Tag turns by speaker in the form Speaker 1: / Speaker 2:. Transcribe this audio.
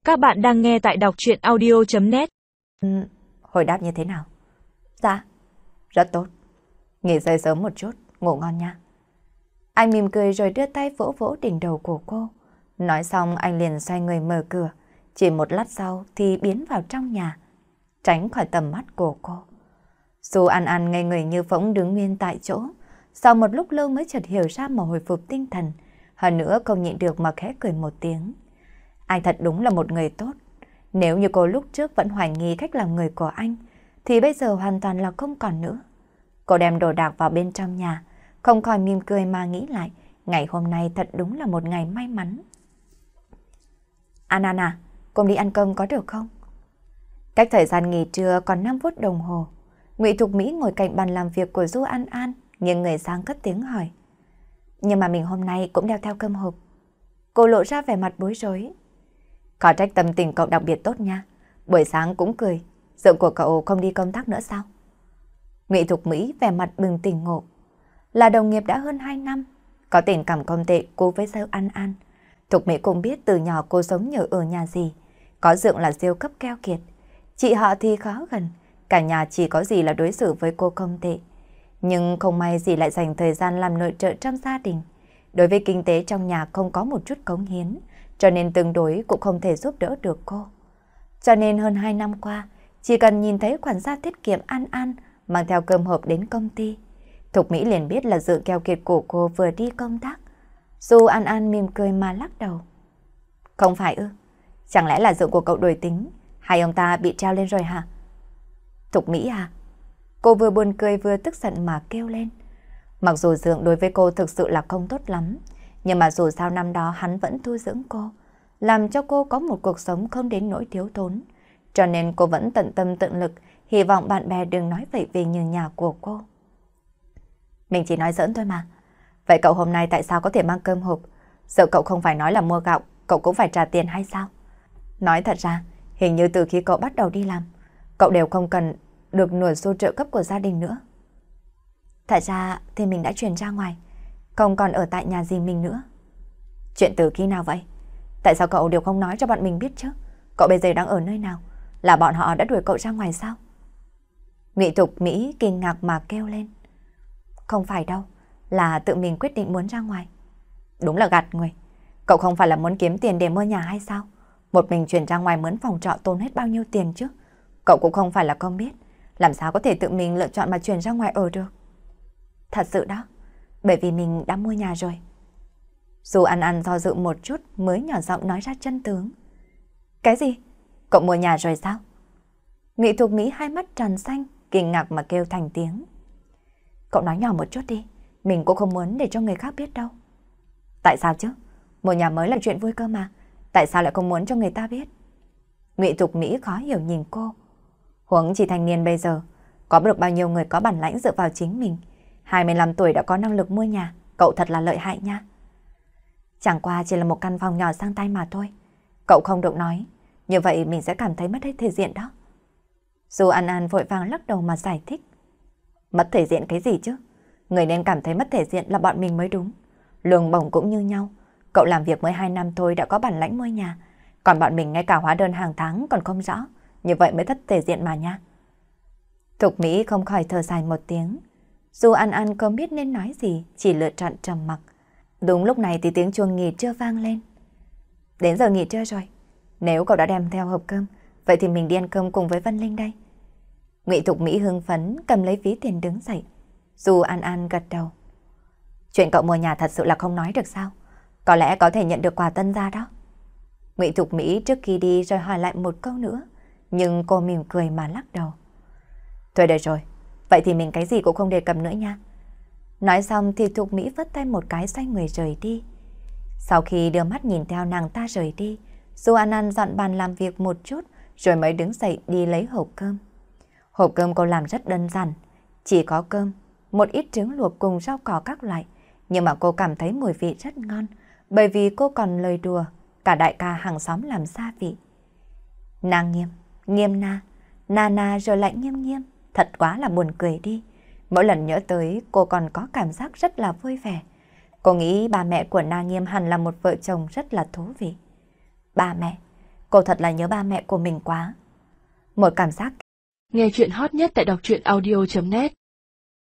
Speaker 1: Các bạn đang nghe tại đọc truyện audio.net.
Speaker 2: Hồi đáp như thế nào? Dạ, rất tốt. Nghỉ ngơi sớm một chút, ngủ ngon nha. Anh mỉm cười rồi đưa tay vỗ vỗ đỉnh đầu của cô. Nói xong anh liền xoay người mở cửa. Chỉ một lát sau thì biến vào trong nhà, tránh khỏi tầm mắt của cô. Dù An An ngây người như phỗng đứng nguyên tại chỗ. Sau một lúc lâu mới chợt hiểu ra mà hồi phục tinh thần. Hơn nữa không nhịn được mà khẽ cười một tiếng. Anh thật đúng là một người tốt. Nếu như cô lúc trước vẫn hoài nghi cách làm người của anh, thì bây giờ hoàn toàn là không còn nữa. Cô đem đồ đạc vào bên trong nhà, không khỏi mỉm cười mà nghĩ lại, ngày hôm nay thật đúng là một ngày may mắn. An An à, cùng đi ăn cơm có được không? Cách thời gian nghỉ trưa còn 5 phút đồng hồ, Ngụy Thục Mỹ ngồi cạnh bàn làm việc của Du An An, nghiêng người sang cất tiếng hỏi. Nhưng mà mình hôm nay cũng đeo theo cơm hộp. Cô lộ ra vẻ mặt bối rối. Khó trách tâm tình cậu đặc biệt tốt nha. Buổi sáng cũng cười. Dượng của cậu không đi công tác nữa sao? Ngụy Thục Mỹ vẻ mặt bừng tỉnh ngộ. Là đồng nghiệp đã hơn 2 năm. Có tình cảm không tệ cô với Dượng An An. Thục Mỹ cũng biết từ nhỏ cô sống nhờ ở nhà gì. Có Dượng là siêu cấp keo kiệt. Chị họ thì khó gần. Cả nhà chỉ có gì là đối xử với cô không tệ. Nhưng không may gì lại dành thời gian làm nội trợ trong gia đình. Đối với kinh tế trong nhà không có một chút cống hiến, cho nên tương đối cũng không thể giúp đỡ được cô. Cho nên hơn 2 năm qua, chỉ cần nhìn thấy quản gia tiết kiệm An An mang theo cơm hộp đến công ty, Thục Mỹ liền biết là Dự keo kiệt của cô vừa đi công tác. Dù An An mỉm cười mà lắc đầu. Không phải ư? Chẳng lẽ là Dự của cậu đổi tính, hay ông ta bị treo lên rồi hả? Thục Mỹ à? Cô vừa buồn cười vừa tức giận mà kêu lên. Mặc dù Dượng đối với cô thực sự là không tốt lắm, nhưng mà dù sao năm đó hắn vẫn thu dưỡng cô, làm cho cô có một cuộc sống không đến nỗi thiếu thốn. Cho nên cô vẫn tận tâm tận lực, hy vọng bạn bè đừng nói vậy về như nhà của cô. Mình chỉ nói giỡn thôi mà. Vậy cậu hôm nay tại sao có thể mang cơm hộp? Sợ cậu không phải nói là mua gạo, cậu cũng phải trả tiền hay sao? Nói thật ra, hình như từ khi cậu bắt đầu đi làm, cậu đều không cần được nửa xu trợ cấp của gia đình nữa. Thật ra thì mình đã chuyển ra ngoài, không còn ở tại nhà dì mình nữa. Chuyện từ khi nào vậy? Tại sao cậu đều không nói cho bọn mình biết chứ? Cậu bây giờ đang ở nơi nào? Là bọn họ đã đuổi cậu ra ngoài sao? Ngụy Thục Mỹ kinh ngạc mà kêu lên. Không phải đâu, là tự mình quyết định muốn ra ngoài. Đúng là gạt người. Cậu không phải là muốn kiếm tiền để mua nhà hay sao? Một mình chuyển ra ngoài mướn phòng trọ tốn hết bao nhiêu tiền chứ? Cậu cũng không phải là không biết. Làm sao có thể tự mình lựa chọn mà chuyển ra ngoài ở được? Thật sự đó, bởi vì mình đã mua nhà rồi. Dù An An do dự một chút mới nhỏ giọng nói ra chân tướng. Cái gì? Cậu mua nhà rồi sao? Ngụy Thục Mỹ hai mắt tròn xanh, kinh ngạc mà kêu thành tiếng. Cậu nói nhỏ một chút đi, mình cũng không muốn để cho người khác biết đâu. Tại sao chứ? Mua nhà mới là chuyện vui cơ mà, tại sao lại không muốn cho người ta biết? Ngụy Thục Mỹ khó hiểu nhìn cô. Huống chỉ thanh niên bây giờ, có được bao nhiêu người có bản lãnh dựa vào chính mình. 25 tuổi đã có năng lực mua nhà, cậu thật là lợi hại nha. Chẳng qua chỉ là một căn phòng nhỏ sang tay mà thôi. Cậu không được nói, như vậy mình sẽ cảm thấy mất hết thể diện đó. Dù An An vội vàng lắc đầu mà giải thích. Mất thể diện cái gì chứ? Người nên cảm thấy mất thể diện là bọn mình mới đúng. Lương bổng cũng như nhau. Cậu làm việc mới 2 năm thôi đã có bản lãnh mua nhà. Còn bọn mình ngay cả hóa đơn hàng tháng còn không rõ. Như vậy mới thất thể diện mà nha. Thục Mỹ không khỏi thở dài một tiếng. Dù An An không biết nên nói gì, chỉ lựa chọn trầm mặc. Đúng lúc này thì tiếng chuông nghỉ trưa vang lên. Đến giờ nghỉ trưa rồi. Nếu cậu đã đem theo hộp cơm, vậy thì mình đi ăn cơm cùng với Vân Linh đây. Ngụy Thục Mỹ hưng phấn cầm lấy ví tiền đứng dậy. Dù An An gật đầu. Chuyện cậu mua nhà thật sự là không nói được sao? Có lẽ có thể nhận được quà tân gia đó. Ngụy Thục Mỹ trước khi đi rồi hỏi lại một câu nữa, nhưng cô mỉm cười mà lắc đầu. Thôi được rồi, vậy thì mình cái gì cũng không đề cập nữa nha. Nói xong thì Thục Mỹ vất tay một cái xoay người rời đi. Sau khi đưa mắt nhìn theo nàng ta rời đi, Du An An dọn bàn làm việc một chút rồi mới đứng dậy đi lấy hộp cơm. Hộp cơm cô làm rất đơn giản, chỉ có cơm, một ít trứng luộc cùng rau cỏ các loại, nhưng mà cô cảm thấy mùi vị rất ngon, bởi vì cô còn lời đùa cả đại ca hàng xóm làm gia vị. Na Nghiêm, Nghiêm na, na na rồi lại Nghiêm Nghiêm, thật quá là buồn cười đi. Mỗi lần nhớ tới cô còn có cảm giác rất là vui vẻ. Cô nghĩ ba mẹ của Na Nghiêm hẳn là một vợ chồng rất là thú vị. Ba mẹ, cô thật là nhớ ba mẹ của mình quá. Một cảm giác.
Speaker 1: Nghe chuyện hot nhất tại đọc truyện audio.net